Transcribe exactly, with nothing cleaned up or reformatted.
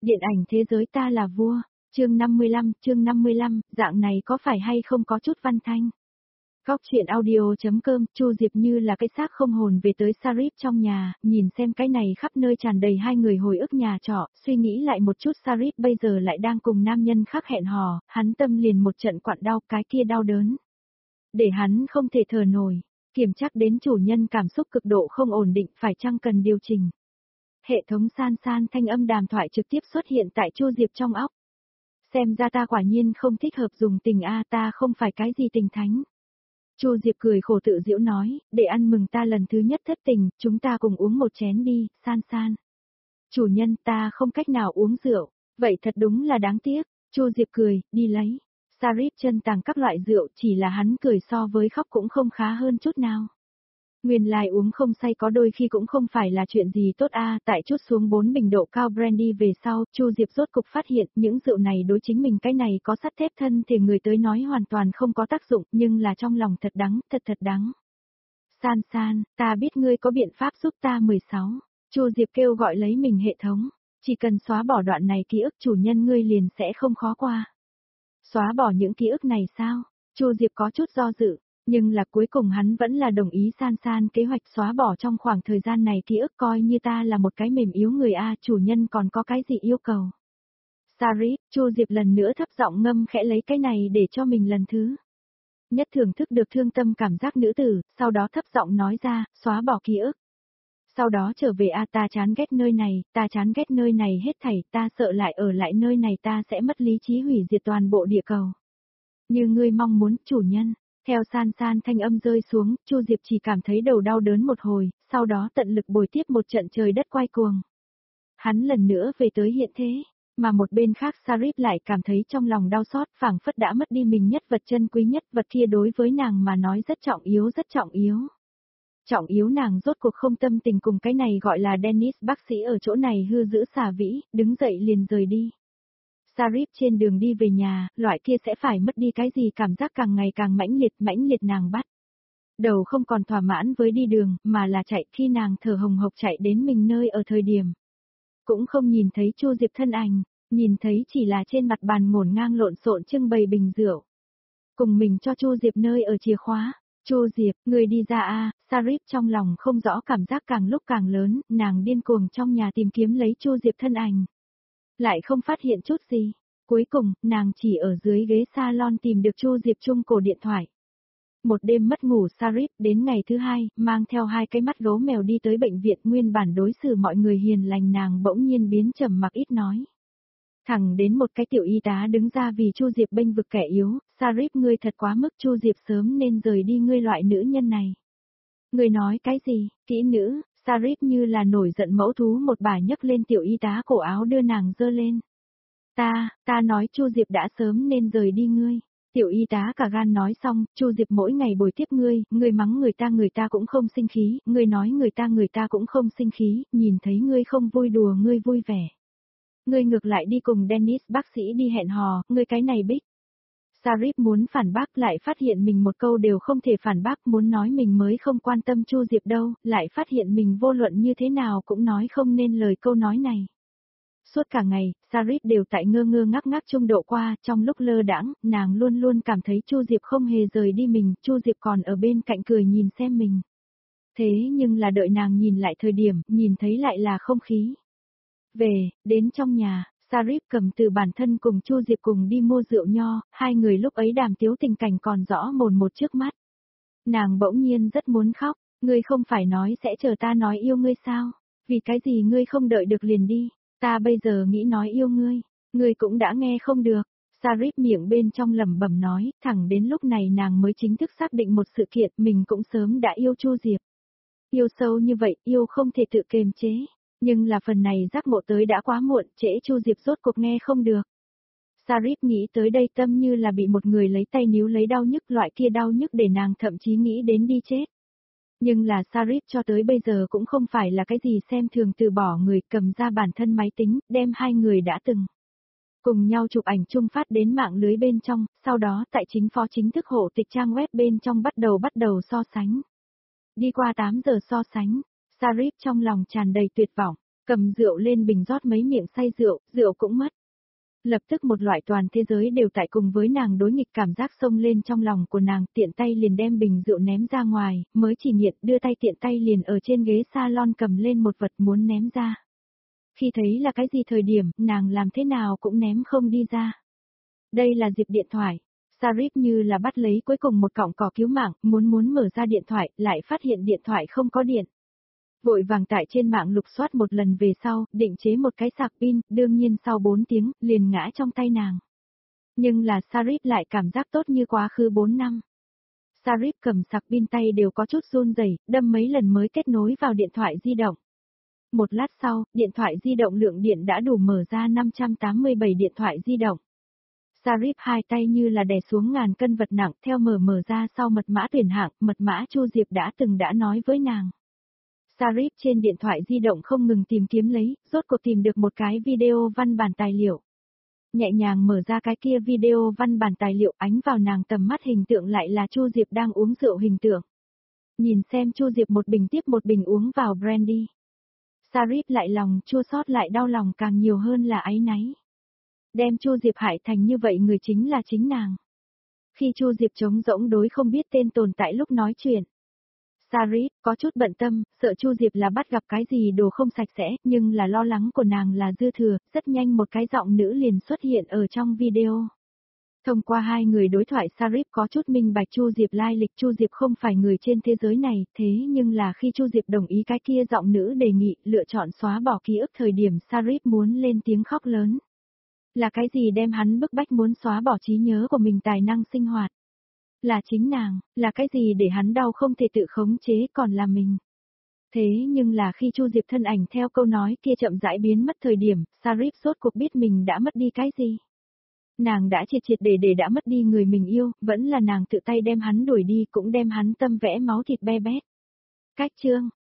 Điện ảnh thế giới ta là vua, chương năm mươi lăm, chương năm mươi lăm, dạng này có phải hay không có chút văn thanh. Góc truyện audio.com, Chu Diệp như là cái xác không hồn về tới Sarip trong nhà, nhìn xem cái này khắp nơi tràn đầy hai người hồi ức nhà trọ, suy nghĩ lại một chút Sarip bây giờ lại đang cùng nam nhân khác hẹn hò, hắn tâm liền một trận quặn đau, cái kia đau đớn. Để hắn không thể thở nổi, kiểm chắc đến chủ nhân cảm xúc cực độ không ổn định phải chăng cần điều chỉnh. Hệ thống san san thanh âm đàm thoại trực tiếp xuất hiện tại Chu Diệp trong óc. Xem ra ta quả nhiên không thích hợp dùng tình a, ta không phải cái gì tình thánh. Chu Diệp cười khổ tự giễu nói, để ăn mừng ta lần thứ nhất thất tình, chúng ta cùng uống một chén đi, san san. Chủ nhân, ta không cách nào uống rượu, vậy thật đúng là đáng tiếc. Chu Diệp cười, đi lấy. Sarip chân tàng các loại rượu, chỉ là hắn cười so với khóc cũng không khá hơn chút nào. Nguyên lai uống không say có đôi khi cũng không phải là chuyện gì tốt a, tại chút xuống bốn bình độ cao brandy về sau, Chu Diệp rốt cục phát hiện những rượu này đối chính mình cái này có sắt thép thân thì người tới nói hoàn toàn không có tác dụng, nhưng là trong lòng thật đắng, thật thật đắng. San san, ta biết ngươi có biện pháp giúp ta mười sáu. Chu Diệp kêu gọi lấy mình hệ thống, chỉ cần xóa bỏ đoạn này ký ức chủ nhân ngươi liền sẽ không khó qua. Xóa bỏ những ký ức này sao? Chu Diệp có chút do dự. Nhưng là cuối cùng hắn vẫn là đồng ý san san kế hoạch xóa bỏ trong khoảng thời gian này ký ức coi như ta là một cái mềm yếu người A, chủ nhân còn có cái gì yêu cầu. Sarip, Chu Diệp lần nữa thấp giọng ngâm khẽ lấy cái này để cho mình lần thứ nhất thưởng thức được thương tâm cảm giác nữ tử, sau đó thấp giọng nói ra, xóa bỏ ký ức. Sau đó trở về A, ta chán ghét nơi này, ta chán ghét nơi này hết thảy, ta sợ lại ở lại nơi này ta sẽ mất lý trí hủy diệt toàn bộ địa cầu. Như ngươi mong muốn, chủ nhân. Theo san san thanh âm rơi xuống, Chu Diệp chỉ cảm thấy đầu đau đớn một hồi, sau đó tận lực bồi tiếp một trận trời đất quay cuồng. Hắn lần nữa về tới hiện thế, mà một bên khác Sarip lại cảm thấy trong lòng đau xót, phảng phất đã mất đi mình nhất vật chân quý nhất, vật kia đối với nàng mà nói rất trọng yếu rất trọng yếu. Trọng yếu nàng rốt cuộc không tâm tình cùng cái này gọi là Dennis bác sĩ ở chỗ này hư giữ xả vĩ, đứng dậy liền rời đi. Sarip trên đường đi về nhà, loại kia sẽ phải mất đi cái gì cảm giác càng ngày càng mãnh liệt, mãnh liệt nàng bắt. Đầu không còn thỏa mãn với đi đường, mà là chạy khi nàng thở hồng hộc chạy đến mình nơi ở thời điểm. Cũng không nhìn thấy Chu Diệp thân ảnh, nhìn thấy chỉ là trên mặt bàn ngổn ngang lộn xộn trưng bày bình rượu. Cùng mình cho Chu Diệp nơi ở chìa khóa. Chu Diệp, người đi ra a, Sarip trong lòng không rõ cảm giác càng lúc càng lớn, nàng điên cuồng trong nhà tìm kiếm lấy Chu Diệp thân ảnh. Lại không phát hiện chút gì. Cuối cùng, nàng chỉ ở dưới ghế salon tìm được Chu Diệp Trung cổ điện thoại. Một đêm mất ngủ Sarip đến ngày thứ hai, mang theo hai cái mắt gấu mèo đi tới bệnh viện, nguyên bản đối xử mọi người hiền lành nàng bỗng nhiên biến trầm mặc ít nói. Thẳng đến một cái tiểu y tá đứng ra vì Chu Diệp bênh vực kẻ yếu, Sarip ngươi thật quá mức, Chu Diệp sớm nên rời đi ngươi loại nữ nhân này. Ngươi nói cái gì, kỹ nữ? Sarip như là nổi giận mẫu thú một bà nhấc lên tiểu y tá cổ áo đưa nàng dơ lên. Ta, ta nói Chu Diệp đã sớm nên rời đi ngươi. Tiểu y tá cả gan nói xong, Chu Diệp mỗi ngày bồi tiếp ngươi, ngươi mắng người ta người ta cũng không sinh khí, ngươi nói người ta người ta cũng không sinh khí, nhìn thấy ngươi không vui đùa ngươi vui vẻ. Ngươi ngược lại đi cùng Dennis bác sĩ đi hẹn hò, ngươi cái này bích. Sarip muốn phản bác lại phát hiện mình một câu đều không thể phản bác, muốn nói mình mới không quan tâm Chu Diệp đâu, lại phát hiện mình vô luận như thế nào cũng nói không nên lời câu nói này. Suốt cả ngày, Sarip đều tại ngơ ngơ ngác ngác trung độ qua, trong lúc lơ đãng, nàng luôn luôn cảm thấy Chu Diệp không hề rời đi mình, Chu Diệp còn ở bên cạnh cười nhìn xem mình. Thế nhưng là đợi nàng nhìn lại thời điểm, nhìn thấy lại là không khí. Về, đến trong nhà, Sarip cầm từ bản thân cùng Chu Diệp cùng đi mua rượu nho, hai người lúc ấy đàm tiếu tình cảnh còn rõ mồn một trước mắt. Nàng bỗng nhiên rất muốn khóc, ngươi không phải nói sẽ chờ ta nói yêu ngươi sao, vì cái gì ngươi không đợi được liền đi, ta bây giờ nghĩ nói yêu ngươi, ngươi cũng đã nghe không được. Sarip miệng bên trong lẩm bẩm nói, thẳng đến lúc này nàng mới chính thức xác định một sự kiện, mình cũng sớm đã yêu Chu Diệp. Yêu sâu như vậy, yêu không thể tự kiềm chế. Nhưng là phần này giác ngộ tới đã quá muộn, trễ Chu Diệp rốt cuộc nghe không được. Sarip nghĩ tới đây tâm như là bị một người lấy tay níu lấy đau nhức, loại kia đau nhức để nàng thậm chí nghĩ đến đi chết. Nhưng là Sarip cho tới bây giờ cũng không phải là cái gì xem thường từ bỏ người, cầm ra bản thân máy tính, đem hai người đã từng cùng nhau chụp ảnh chung phát đến mạng lưới bên trong, sau đó tại chính phó chính thức hộ tịch trang web bên trong bắt đầu bắt đầu so sánh. Đi qua tám giờ so sánh, Sarip trong lòng tràn đầy tuyệt vọng, Cầm rượu lên bình rót mấy miệng say rượu, rượu cũng mất. Lập tức một loại toàn thế giới đều tại cùng với nàng đối nghịch cảm giác xông lên trong lòng của nàng, tiện tay liền đem bình rượu ném ra ngoài, mới chỉ nghiện đưa tay tiện tay liền ở trên ghế salon cầm lên một vật muốn ném ra. Khi thấy là cái gì thời điểm, nàng làm thế nào cũng ném không đi ra. Đây là Diệp điện thoại. Sarip như là bắt lấy cuối cùng một cọng cỏ cứu mạng, muốn muốn mở ra điện thoại, lại phát hiện điện thoại không có điện. Vội vàng tại trên mạng lục soát một lần về sau, định chế một cái sạc pin, đương nhiên sau bốn tiếng, liền ngã trong tay nàng. Nhưng là Sarip lại cảm giác tốt như quá khứ bốn năm. Sarip cầm sạc pin tay đều có chút run rẩy, đâm mấy lần mới kết nối vào điện thoại di động. Một lát sau, điện thoại di động lượng điện đã đủ mở ra năm trăm tám mươi bảy điện thoại di động. Sarip hai tay như là đè xuống ngàn cân vật nặng theo mở mở ra sau mật mã tuyển hạng, mật mã Chu Diệp đã từng đã nói với nàng. Sarip trên điện thoại di động không ngừng tìm kiếm lấy, rốt cuộc tìm được một cái video văn bản tài liệu. Nhẹ nhàng mở ra cái kia video văn bản tài liệu, ánh vào nàng tầm mắt hình tượng lại là Chu Diệp đang uống rượu hình tượng. Nhìn xem Chu Diệp một bình tiếp một bình uống vào brandy. Sarip lại lòng chua xót lại đau lòng càng nhiều hơn là áy náy. Đem Chu Diệp hại thành như vậy người chính là chính nàng. Khi Chu Diệp trống rỗng đối không biết tên tồn tại lúc nói chuyện. Sarip có chút bận tâm, sợ Chu Diệp là bắt gặp cái gì đồ không sạch sẽ, nhưng là lo lắng của nàng là dư thừa, rất nhanh một cái giọng nữ liền xuất hiện ở trong video. Thông qua hai người đối thoại Sarip có chút minh bạch Chu Diệp lai lịch, Chu Diệp không phải người trên thế giới này, thế nhưng là khi Chu Diệp đồng ý cái kia giọng nữ đề nghị lựa chọn xóa bỏ ký ức thời điểm Sarip muốn lên tiếng khóc lớn. Là cái gì đem hắn bức bách muốn xóa bỏ trí nhớ của mình tài năng sinh hoạt? Là chính nàng, là cái gì để hắn đau không thể tự khống chế còn là mình? Thế nhưng là khi Chu Diệp thân ảnh theo câu nói kia chậm rãi biến mất thời điểm, Sarip rốt cuộc biết mình đã mất đi cái gì? Nàng đã triệt triệt để để đã mất đi người mình yêu, vẫn là nàng tự tay đem hắn đuổi đi cũng đem hắn tâm vẽ máu thịt be bét. Cách chương